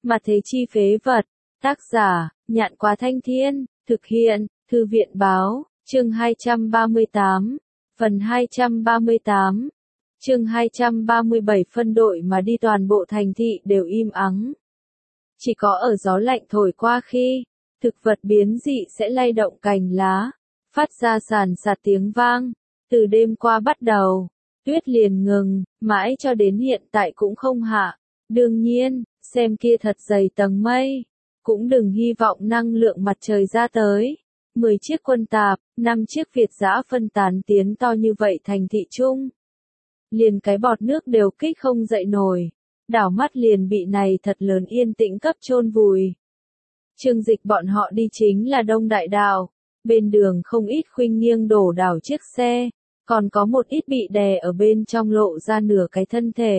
Mà thế chi phế vật. Tác giả, Nhạn Quá Thanh Thiên, thực hiện, Thư viện báo, chương 238, phần 238, chương 237 phân đội mà đi toàn bộ thành thị đều im ắng. Chỉ có ở gió lạnh thổi qua khi, thực vật biến dị sẽ lay động cành lá, phát ra sàn sạt tiếng vang. Từ đêm qua bắt đầu, tuyết liền ngừng, mãi cho đến hiện tại cũng không hạ. Đương nhiên, xem kia thật dày tầng mây, cũng đừng hy vọng năng lượng mặt trời ra tới. 10 chiếc quân tạp, 5 chiếc Việt dã phân tán tiến to như vậy thành thị trung. Liền cái bọt nước đều kích không dậy nổi, đảo mắt liền bị này thật lớn yên tĩnh cấp chôn vùi. Chương Dịch bọn họ đi chính là Đông Đại Đạo, bên đường không ít khuynh nghiêng đổ đảo chiếc xe, còn có một ít bị đè ở bên trong lộ ra nửa cái thân thể.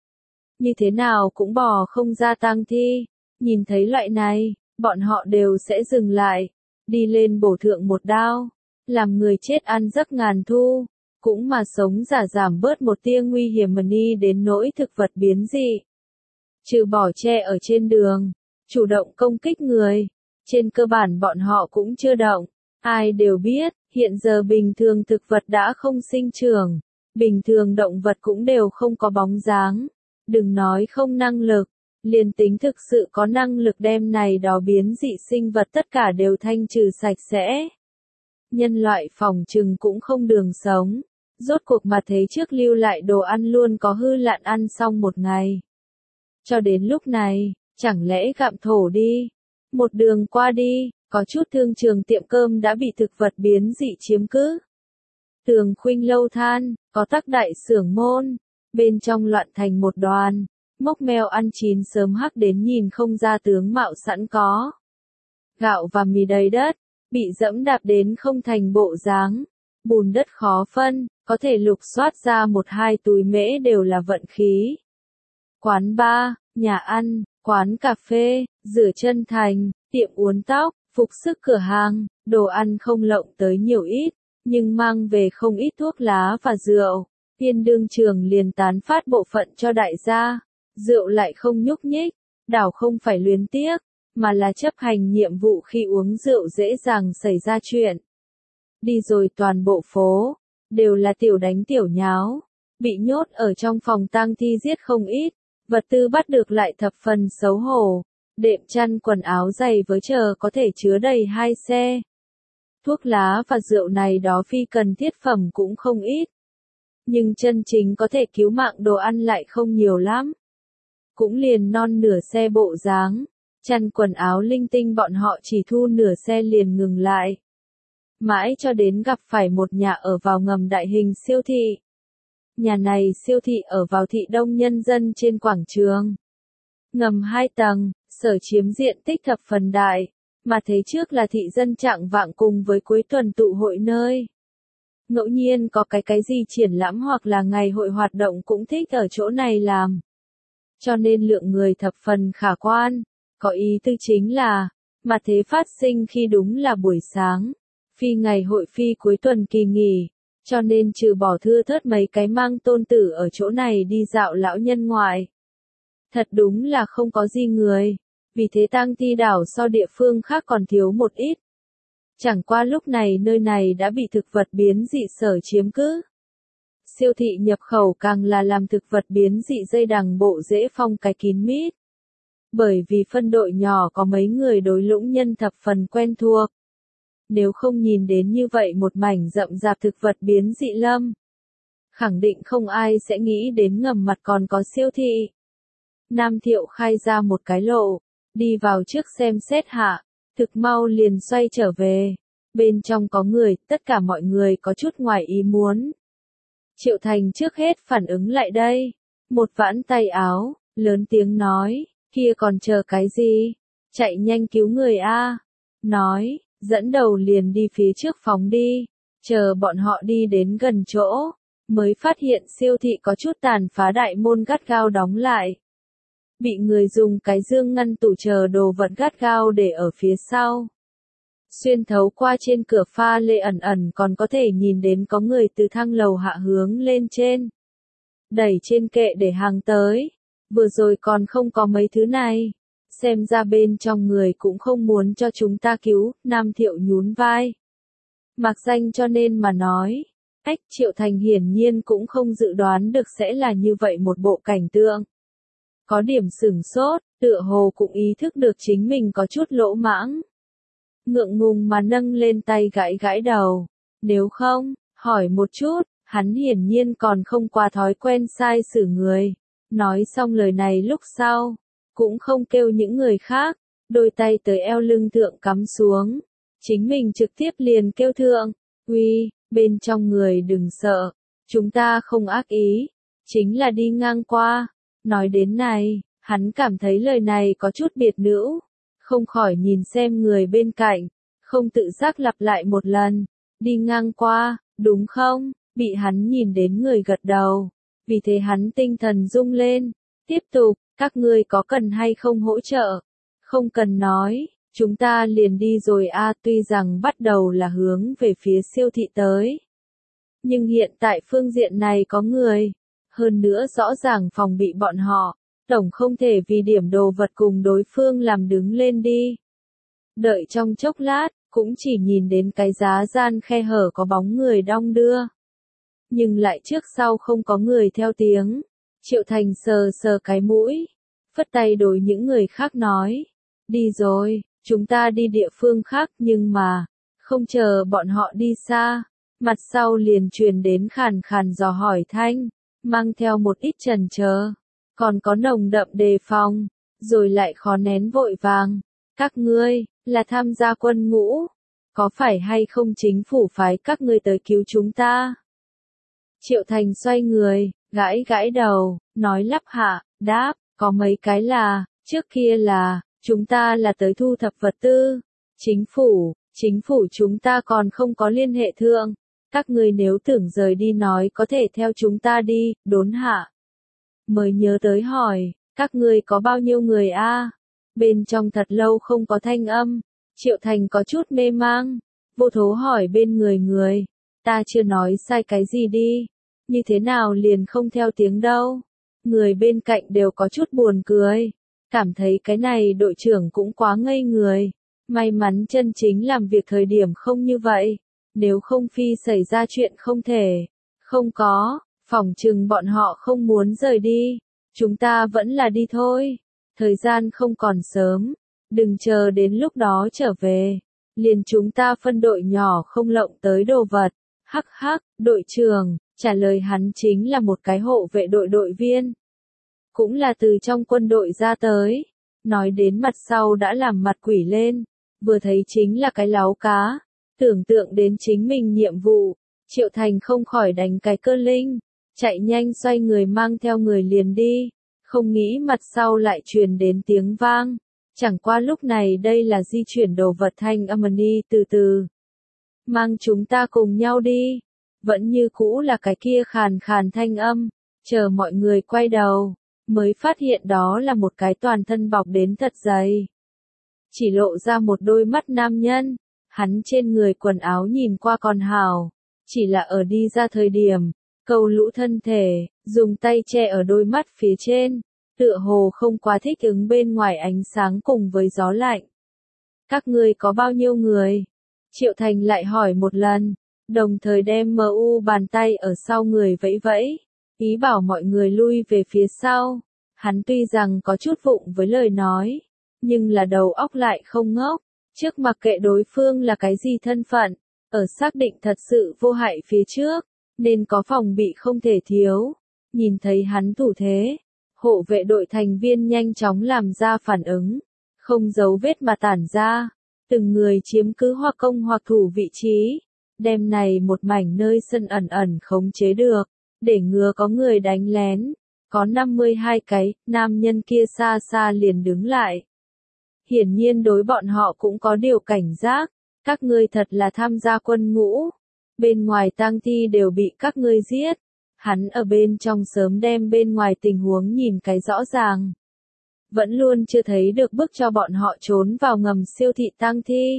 Như thế nào cũng bò không ra tang thi, nhìn thấy loại này, bọn họ đều sẽ dừng lại, đi lên bổ thượng một đao, làm người chết ăn giấc ngàn thu, cũng mà sống giả giảm bớt một tia nguy hiểm mà đi đến nỗi thực vật biến dị. Trừ bỏ che ở trên đường, chủ động công kích người, trên cơ bản bọn họ cũng chưa động. Ai đều biết, hiện giờ bình thường thực vật đã không sinh trưởng, bình thường động vật cũng đều không có bóng dáng. Đừng nói không năng lực, liền tính thực sự có năng lực đem này đó biến dị sinh vật tất cả đều thanh trừ sạch sẽ. Nhân loại phòng trừng cũng không đường sống, rốt cuộc mà thế trước lưu lại đồ ăn luôn có hư lạn ăn xong một ngày. Cho đến lúc này, chẳng lẽ gặm thổ đi, một đường qua đi, có chút thương trường tiệm cơm đã bị thực vật biến dị chiếm cứ. Tường Khuynh lâu than, có tắc đại xưởng môn, bên trong loạn thành một đoàn, mốc meo ăn chín sớm hắc đến nhìn không ra tướng mạo sẵn có. Gạo và mì đầy đất, bị dẫm đạp đến không thành bộ dáng, bùn đất khó phân, có thể lục soát ra một hai túi mễ đều là vận khí. Quán bar, nhà ăn, quán cà phê, rửa chân thành, tiệm uốn tóc, phục sức cửa hàng, đồ ăn không lộng tới nhiều ít, nhưng mang về không ít thuốc lá và rượu. Tiên đương trường liền tán phát bộ phận cho đại gia, rượu lại không nhúc nhích, đảo không phải luyến tiếc, mà là chấp hành nhiệm vụ khi uống rượu dễ dàng xảy ra chuyện. Đi rồi toàn bộ phố, đều là tiểu đánh tiểu nháo, bị nhốt ở trong phòng tang thi giết không ít, vật tư bắt được lại thập phần xấu hổ, đệm chăn quần áo giày với chờ có thể chứa đầy 2 xe. Thuốc lá và rượu này đó phi cần thiết phẩm cũng không ít. Nhưng chân chính có thể cứu mạng đồ ăn lại không nhiều lắm. Cũng liền non nửa xe bộ dáng, chăn quần áo linh tinh bọn họ chỉ thu nửa xe liền ngừng lại. Mãi cho đến gặp phải một nhà ở vào ngầm đại hình siêu thị. Nhà này siêu thị ở vào thị đông nhân dân trên quảng trường. Ngầm 2 tầng, sở chiếm diện tích thập phần đại, mà thế trước là thị dân trạng vạng cùng với cuối tuần tụ hội nơi. Ngẫu nhiên có cái gì triển lãm hoặc là ngày hội hoạt động cũng thích ở chỗ này làm. Cho nên lượng người thập phần khả quan, có ý tư chính là, mà thế phát sinh khi đúng là buổi sáng, phi ngày hội phi cuối tuần kỳ nghỉ, cho nên trừ bỏ thưa thớt mấy cái mang tôn tử ở chỗ này đi dạo lão nhân ngoại. Thật đúng là không có gì người, vì thế tang thi đảo so địa phương khác còn thiếu một ít. Chẳng qua lúc này nơi này đã bị thực vật biến dị sở chiếm cứ. Siêu thị nhập khẩu càng là làm thực vật biến dị dây đằng bộ dễ phong cái kín mít. Bởi vì phân đội nhỏ có mấy người đối lũng nhân thập phần quen thuộc. Nếu không nhìn đến như vậy một mảnh rậm rạp thực vật biến dị lâm, khẳng định không ai sẽ nghĩ đến ngầm mặt còn có siêu thị. Nam Thiệu khai ra một cái lộ, đi vào trước xem xét hạ, thực mau liền xoay trở về. Bên trong có người, tất cả mọi người có chút ngoài ý muốn. Triệu Thành trước hết phản ứng lại đây, một vãn tay áo, lớn tiếng nói, kia còn chờ cái gì, chạy nhanh cứu người a. Nói, dẫn đầu liền đi phía trước phóng đi, chờ bọn họ đi đến gần chỗ, mới phát hiện siêu thị có chút tàn phá đại môn gắt gao đóng lại. Bị người dùng cái dương ngăn tủ chờ đồ vật gắt gao để ở phía sau. Xuyên thấu qua trên cửa pha lê ẩn ẩn còn có thể nhìn đến có người từ thang lầu hạ hướng lên trên. Đẩy trên kệ để hàng tới. Vừa rồi còn không có mấy thứ này. xem ra bên trong người cũng không muốn cho chúng ta cứu, Nam Thiệu nhún vai. Mạc Danh cho nên mà nói, Triệu Thành hiển nhiên cũng không dự đoán được sẽ là như vậy một bộ cảnh tượng. Có điểm sửng sốt, tựa hồ cũng ý thức được chính mình có chút lỗ mãng. Ngượng ngùng mà nâng lên tay gãi gãi đầu, nếu không, hỏi một chút, hắn hiển nhiên còn không qua thói quen sai xử người. Nói xong lời này lúc sau, cũng không kêu những người khác, đôi tay tới eo lưng thượng cắm xuống. Chính mình trực tiếp liền kêu thượng, uy, bên trong người đừng sợ, chúng ta không ác ý, chính là đi ngang qua. Nói đến này, hắn cảm thấy lời này có chút biệt nữ, không khỏi nhìn xem người bên cạnh, không tự giác lặp lại một lần, đi ngang qua, đúng không? Bị hắn nhìn đến người gật đầu, vì thế hắn tinh thần rung lên, tiếp tục, các ngươi có cần hay không hỗ trợ? Không cần nói, chúng ta liền đi rồi a. Tuy rằng bắt đầu là hướng về phía siêu thị tới, nhưng hiện tại phương diện này có người, hơn nữa rõ ràng phòng bị bọn họ, tổng không thể vì điểm đồ vật cùng đối phương làm đứng lên đi. Đợi trong chốc lát, cũng chỉ nhìn đến cái giá gian khe hở có bóng người đong đưa. Nhưng lại trước sau không có người theo tiếng. Triệu Thành sờ sờ cái mũi, phất tay đối những người khác nói, đi rồi, chúng ta đi địa phương khác. Nhưng mà, không chờ bọn họ đi xa, mặt sau liền truyền đến khàn khàn dò hỏi thanh, mang theo một ít chần chờ, còn có nồng đậm đề phòng, rồi lại khó nén vội vàng. Các ngươi, là tham gia quân ngũ, có phải hay không chính phủ phái các ngươi tới cứu chúng ta? Triệu Thành xoay người, gãi gãi đầu, nói lắp hạ, đáp, có mấy cái là, trước kia là, chúng ta là tới thu thập vật tư. Chính phủ chúng ta còn không có liên hệ thượng. Các ngươi nếu tưởng rời đi nói có thể theo chúng ta đi, đốn hạ. Mới nhớ tới hỏi, các ngươi có bao nhiêu người a? Bên trong thật lâu không có thanh âm, Triệu Thành có chút mê mang, vô thố hỏi bên người, ta chưa nói sai cái gì đi, như thế nào liền không theo tiếng đâu. Người bên cạnh đều có chút buồn cười, cảm thấy cái này đội trưởng cũng quá ngây người, may mắn chân chính làm việc thời điểm không như vậy, nếu không phi xảy ra chuyện không thể. Không có, phỏng chừng bọn họ không muốn rời đi, chúng ta vẫn là đi thôi, thời gian không còn sớm, đừng chờ đến lúc đó trở về, liền chúng ta phân đội nhỏ không lộng tới đồ vật. Hắc hắc, đội trưởng, trả lời hắn chính là một cái hộ vệ đội đội viên, cũng là từ trong quân đội ra tới. Nói đến mặt sau đã làm mặt quỷ lên, vừa thấy chính là cái láo cá, tưởng tượng đến chính mình nhiệm vụ, Triệu Thành không khỏi đánh cái cơ linh, chạy nhanh xoay người mang theo người liền đi, không nghĩ mặt sau lại truyền đến tiếng vang, chẳng qua lúc này đây là di chuyển đồ vật thanh âm đi từ từ. Mang chúng ta cùng nhau đi, vẫn như cũ là cái kia khàn khàn thanh âm, chờ mọi người quay đầu, mới phát hiện đó là một cái toàn thân bọc đến thật dày. Chỉ lộ ra một đôi mắt nam nhân, hắn trên người quần áo nhìn qua còn hào, chỉ là ở đi ra thời điểm, cầu lũ thân thể, dùng tay che ở đôi mắt phía trên, tựa hồ không quá thích ứng bên ngoài ánh sáng cùng với gió lạnh. Các ngươi có bao nhiêu người? Triệu Thành lại hỏi một lần, đồng thời đem MU bàn tay ở sau người vẫy vẫy, ý bảo mọi người lui về phía sau. Hắn tuy rằng có chút vụng với lời nói, nhưng là đầu óc lại không ngốc, trước mặc kệ đối phương là cái gì thân phận, ở xác định thật sự vô hại phía trước, nên có phòng bị không thể thiếu. Nhìn thấy hắn thủ thế, hộ vệ đội thành viên nhanh chóng làm ra phản ứng, không giấu vết mà tản ra, từng người chiếm cứ hoặc công hoặc thủ vị trí, đem này một mảnh nơi sân ẩn ẩn khống chế được, để ngừa có người đánh lén. Có 52 cái, nam nhân kia xa xa liền đứng lại. Hiển nhiên đối bọn họ cũng có điều cảnh giác, các ngươi thật là tham gia quân ngũ, bên ngoài tang thi đều bị các ngươi giết. Hắn ở bên trong sớm đem bên ngoài tình huống nhìn cái rõ ràng. Vẫn luôn chưa thấy được bước cho bọn họ trốn vào ngầm siêu thị tang thi.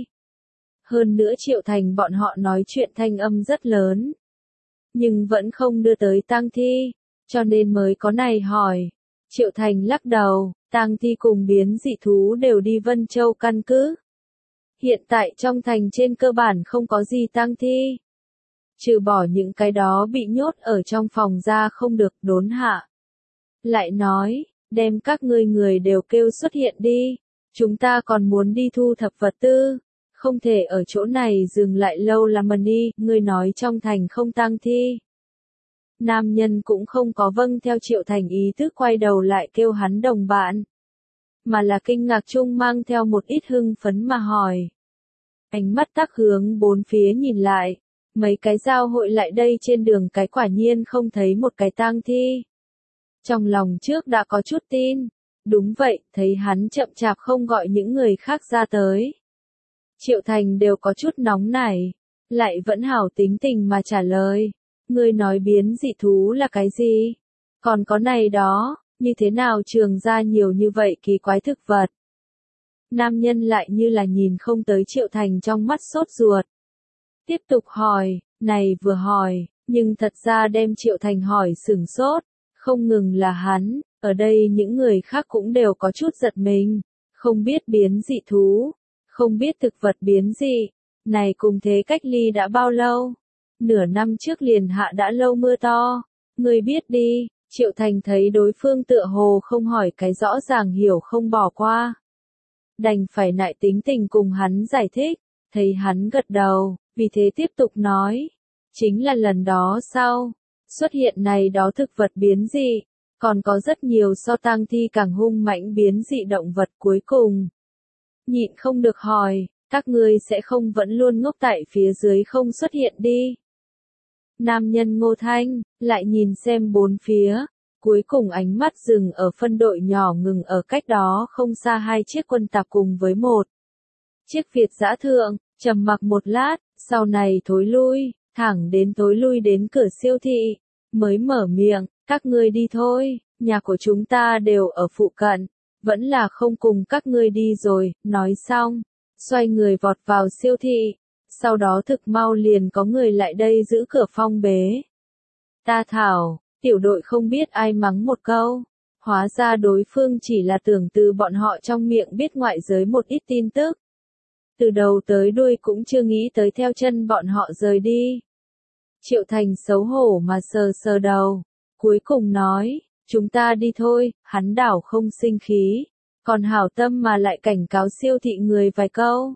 Hơn nữa Triệu Thành bọn họ nói chuyện thanh âm rất lớn, nhưng vẫn không đưa tới tang thi, cho nên mới có này hỏi. Triệu Thành lắc đầu, tang thi cùng biến dị thú đều đi Vân Châu căn cứ. Hiện tại trong thành trên cơ bản không có gì tang thi. Trừ bỏ những cái đó bị nhốt ở trong phòng ra không được đốn hạ. Lại nói, đem các ngươi người đều kêu xuất hiện đi. Chúng ta còn muốn đi thu thập vật tư. Không thể ở chỗ này dừng lại lâu làm đi, ngươi nói trong thành không tang thi. Nam nhân cũng không có vâng theo Triệu Thành ý thức quay đầu lại kêu hắn đồng bạn. Mà là kinh ngạc chung mang theo một ít hưng phấn mà hỏi. Ánh mắt tác hướng bốn phía nhìn lại. Mấy cái giao hội lại đây trên đường cái quả nhiên không thấy một cái tang thi. Trong lòng trước đã có chút tin. Đúng vậy, thấy hắn chậm chạp không gọi những người khác ra tới. Triệu Thành đều có chút nóng nảy. Lại vẫn hảo tính tình mà trả lời. Ngươi nói biến dị thú là cái gì? Còn có này đó, như thế nào trường ra nhiều như vậy kỳ quái thực vật? Nam nhân lại như là nhìn không tới Triệu Thành trong mắt sốt ruột. Tiếp tục hỏi, này vừa hỏi, nhưng thật ra đem Triệu Thành hỏi sửng sốt, không ngừng là hắn, ở đây những người khác cũng đều có chút giật mình, không biết biến dị thú, không biết thực vật biến dị, này cùng thế cách ly đã bao lâu? Nửa năm trước liền hạ đã lâu mưa to, ngươi biết đi, Triệu Thành thấy đối phương tựa hồ không hỏi cái rõ ràng hiểu không bỏ qua. Đành phải nại tính tình cùng hắn giải thích, thấy hắn gật đầu, vì thế tiếp tục nói. Chính là lần đó sau, xuất hiện này đó thực vật biến dị, còn có rất nhiều so tang thi càng hung mãnh biến dị động vật cuối cùng. Nhịn không được hỏi, các ngươi sẽ không vẫn luôn ngốc tại phía dưới không xuất hiện đi. Nam nhân Ngô Thanh, lại nhìn xem bốn phía, cuối cùng ánh mắt dừng ở phân đội nhỏ ngừng ở cách đó không xa hai chiếc quân tạp cùng với một chiếc Việt dã thượng, trầm mặc một lát, sau này thối lui, thẳng đến tối lui đến cửa siêu thị, mới mở miệng, các ngươi đi thôi, nhà của chúng ta đều ở phụ cận, vẫn là không cùng các ngươi đi rồi, nói xong, xoay người vọt vào siêu thị, sau đó thực mau liền có người lại đây giữ cửa phong bế. Ta thảo, tiểu đội không biết ai mắng một câu, hóa ra đối phương chỉ là tưởng từ bọn họ trong miệng biết ngoại giới một ít tin tức. Từ đầu tới đuôi cũng chưa nghĩ tới theo chân bọn họ rời đi. Triệu Thành xấu hổ mà sờ sờ đầu, cuối cùng nói, chúng ta đi thôi, hắn đảo không sinh khí, còn hảo tâm mà lại cảnh cáo siêu thị người vài câu.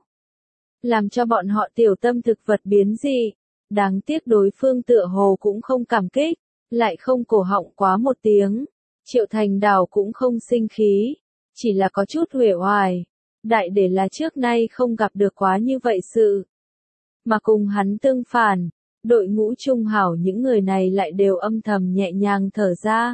Làm cho bọn họ tiểu tâm thực vật biến dị, đáng tiếc đối phương tựa hồ cũng không cảm kích, lại không cổ họng quá một tiếng. Triệu Thành đảo cũng không sinh khí, chỉ là có chút uể oải. Đại để là trước nay không gặp được quá như vậy sự. Mà cùng hắn tương phản, đội ngũ trung hảo những người này lại đều âm thầm nhẹ nhàng thở ra.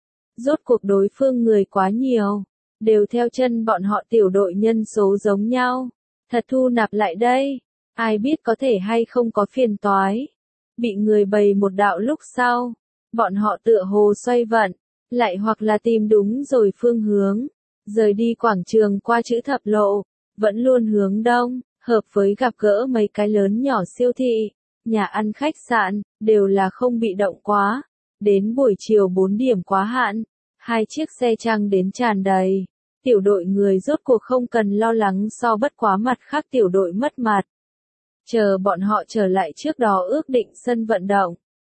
Rốt cuộc đối phương người quá nhiều, đều theo chân bọn họ tiểu đội nhân số giống nhau. Thật thu nạp lại đây, ai biết có thể hay không có phiền toái. Bị người bày một đạo lúc sau, bọn họ tựa hồ xoay vận, lại hoặc là tìm đúng rồi phương hướng. Rời đi quảng trường qua chữ thập lộ, vẫn luôn hướng đông, hợp với gặp gỡ mấy cái lớn nhỏ siêu thị, nhà ăn khách sạn, đều là không bị động quá. Đến buổi chiều 4 điểm quá hạn, hai chiếc xe trang đến tràn đầy. Tiểu đội người rốt cuộc không cần lo lắng so bất quá mặt khác tiểu đội mất mặt. Chờ bọn họ trở lại trước đó ước định sân vận động.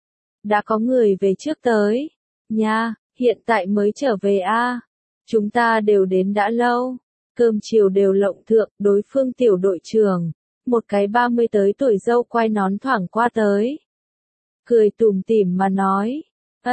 Đã có người về trước tới. Nha, hiện tại mới trở về a. Chúng ta đều đến đã lâu. Cơm chiều đều lộng thượng, đối phương tiểu đội trưởng. Một cái 30 tới tuổi dâu quay nón thoảng qua tới. Cười tủm tỉm mà nói.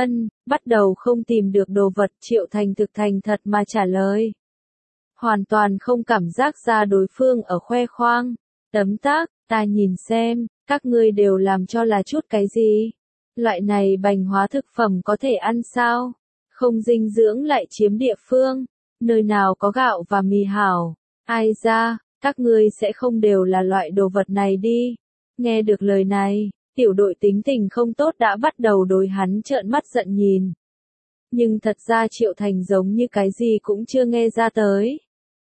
Bắt đầu không tìm được đồ vật. Triệu Thành thực thành thật mà trả lời. Hoàn toàn không cảm giác ra đối phương ở khoe khoang. Tấm tắc, ta nhìn xem, các ngươi đều làm cho là chút cái gì? Loại này bành hóa thực phẩm có thể ăn sao? Không dinh dưỡng lại chiếm địa phương, nơi nào có gạo và mì hảo. Ai ra, các ngươi sẽ không đều là loại đồ vật này đi. Nghe được lời này, tiểu đội tính tình không tốt đã bắt đầu đối hắn trợn mắt giận nhìn. Nhưng thật ra Triệu Thành giống như cái gì cũng chưa nghe ra tới.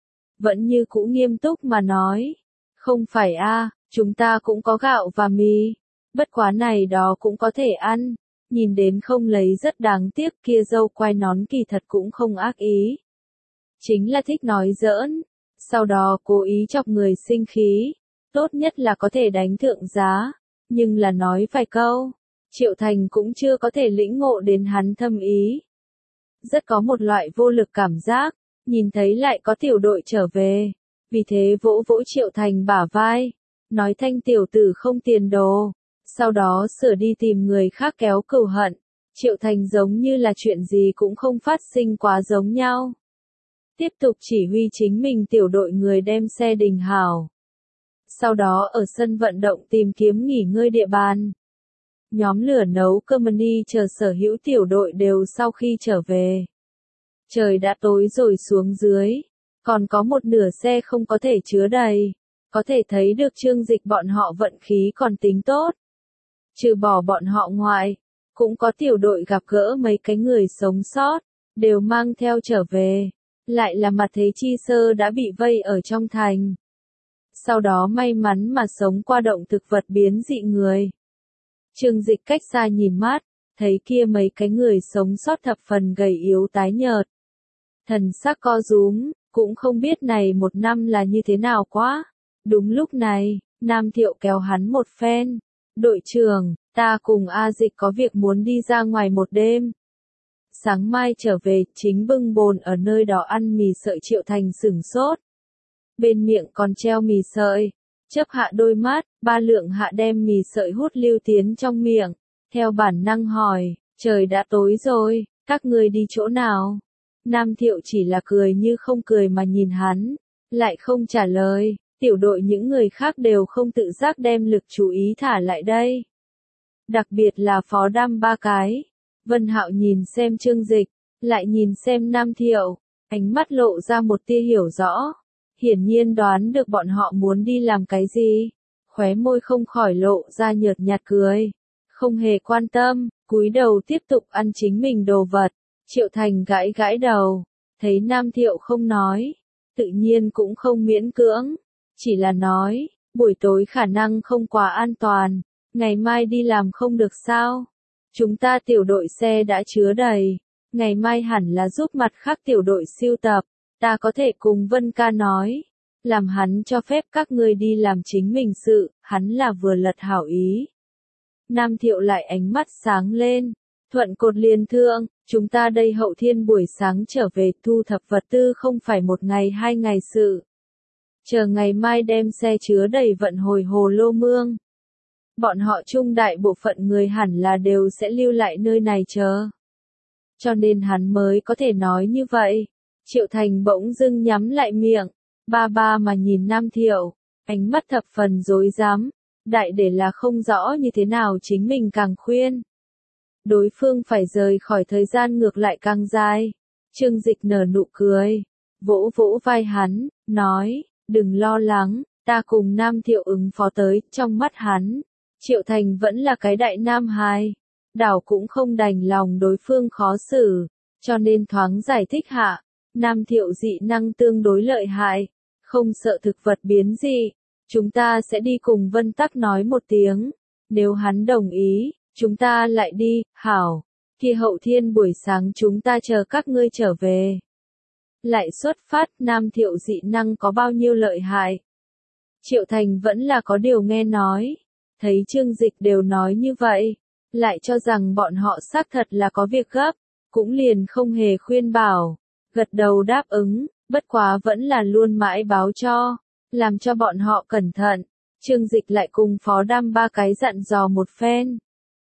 Vẫn như cũ nghiêm túc mà nói. Không phải a, chúng ta cũng có gạo và mì. Bất quá này đó cũng có thể ăn. Nhìn đến không lấy rất đáng tiếc kia dâu quai nón kỳ thật cũng không ác ý. chính là thích nói giỡn, sau đó cố ý chọc người sinh khí, tốt nhất là có thể đánh thượng giá, nhưng là nói vài câu, Triệu Thành cũng chưa có thể lĩnh ngộ đến hắn thâm ý. Rất có một loại vô lực cảm giác, nhìn thấy lại có tiểu đội trở về, vì thế vỗ vỗ Triệu Thành bả vai, nói thanh tiểu tử không tiền đồ, sau đó sửa đi tìm người khác kéo cừu hận. Triệu Thành giống như là chuyện gì cũng không phát sinh quá giống nhau. Tiếp tục chỉ huy chính mình tiểu đội người đem xe đình hảo. Sau đó ở sân vận động tìm kiếm nghỉ ngơi địa bàn. Nhóm lửa nấu cơm mani chờ sở hữu tiểu đội đều sau khi trở về. Trời đã tối rồi xuống dưới, còn có một nửa xe không có thể chứa đầy, có thể thấy được Trương Dịch bọn họ vận khí còn tính tốt. Trừ bỏ bọn họ ngoại, cũng có tiểu đội gặp gỡ mấy cái người sống sót, đều mang theo trở về, lại là Mặt Thế Chi Sơ đã bị vây ở trong thành. Sau đó may mắn mà sống qua động thực vật biến dị người. Trương Dịch cách xa nhìn mát, thấy kia mấy cái người sống sót thập phần gầy yếu tái nhợt. Thần sắc co rúm, cũng không biết này một năm là như thế nào quá. Đúng lúc này, Nam Thiệu kéo hắn một phen. Đội trưởng, ta cùng A Dịch có việc muốn đi ra ngoài một đêm. Sáng mai trở về, chính bưng bồn ở nơi đó ăn mì sợi. Triệu Thành sửng sốt. Bên miệng còn treo mì sợi. Chớp hạ đôi mắt, Ba Lượng Hạ đem mì sợi hút lưu tiến trong miệng. Theo bản năng hỏi, trời đã tối rồi, các ngươi đi chỗ nào? Nam Thiệu chỉ là cười như không cười mà nhìn hắn, lại không trả lời. Tiểu đội những người khác đều không tự giác đem lực chú ý thả lại đây. Đặc biệt là Phó Đam ba cái. Vân Hạo nhìn xem Trương Dịch, lại nhìn xem Nam Thiệu, ánh mắt lộ ra một tia hiểu rõ. Hiển nhiên đoán được bọn họ muốn đi làm cái gì. Khóe môi không khỏi lộ ra nhợt nhạt cười. Không hề quan tâm, cúi đầu tiếp tục ăn chính mình đồ vật. Triệu Thành gãi gãi đầu, thấy Nam Thiệu không nói, tự nhiên cũng không miễn cưỡng. Chỉ là nói, buổi tối khả năng không quá an toàn, ngày mai đi làm không được sao? Chúng ta tiểu đội xe đã chứa đầy, ngày mai hẳn là giúp mặt khác tiểu đội siêu tập, ta có thể cùng Vân ca nói, làm hắn cho phép các ngươi đi làm chính mình sự, hắn là vừa lật hảo ý. Nam Thiệu lại ánh mắt sáng lên, thuận cột liền thượng, chúng ta đây Hậu Thiên buổi sáng trở về thu thập vật tư không phải một ngày 2 ngày sự. Chờ ngày mai đem xe chứa đầy vận hồi Hồ Lô Mương. Bọn họ chung đại bộ phận người hẳn là đều sẽ lưu lại nơi này chờ. Cho nên hắn mới có thể nói như vậy. Triệu Thành bỗng dưng nhắm lại miệng, ba ba mà nhìn Nam Thiệu, ánh mắt thập phần rối rắm, đại để là không rõ như thế nào chính mình càng khuyên. Đối phương phải rời khỏi thời gian ngược lại càng dài. Trương Dịch nở nụ cười, vỗ vỗ vai hắn, nói, đừng lo lắng, ta cùng Nam Thiệu ứng phó tới. Trong mắt hắn, Triệu Thành vẫn là cái đại nam hài, đảo cũng không đành lòng đối phương khó xử, cho nên thoáng giải thích hạ, Nam Thiệu dị năng tương đối lợi hại, không sợ thực vật biến dị, chúng ta sẽ đi cùng Vân Tắc nói một tiếng, nếu hắn đồng ý, chúng ta lại đi. Hảo, kia Hậu Thiên buổi sáng chúng ta chờ các ngươi trở về. Lại xuất phát. Nam Thiệu dị năng có bao nhiêu lợi hại? Triệu Thành vẫn là có điều nghe nói, thấy Trương Dịch đều nói như vậy, lại cho rằng bọn họ xác thật là có việc gấp, cũng liền không hề khuyên bảo, gật đầu đáp ứng, bất quá vẫn là luôn mãi báo cho, làm cho bọn họ cẩn thận. Trương Dịch lại cùng Phó Đam ba cái dặn dò một phen,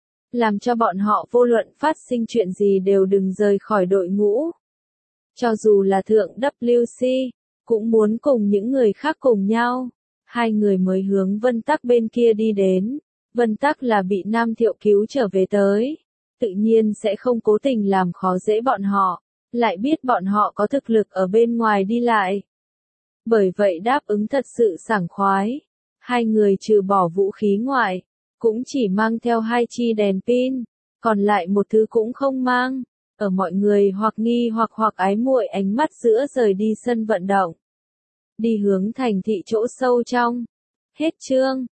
làm cho bọn họ vô luận phát sinh chuyện gì đều đừng rời khỏi đội ngũ. Cho dù là thượng WC, cũng muốn cùng những người khác cùng nhau. Hai người mới hướng Vân Tắc bên kia đi đến. Vân Tắc là bị Nam Thiệu cứu trở về tới, tự nhiên sẽ không cố tình làm khó dễ bọn họ, lại biết bọn họ có thực lực ở bên ngoài đi lại. Bởi vậy đáp ứng thật sự sảng khoái. Hai người trừ bỏ vũ khí ngoại, cũng chỉ mang theo 2 chi đèn pin, còn lại một thứ cũng không mang. Ở mọi người hoặc nghi hoặc ái muội ánh mắt giữa rời đi sân vận động, đi hướng thành thị chỗ sâu trong. Hết chương.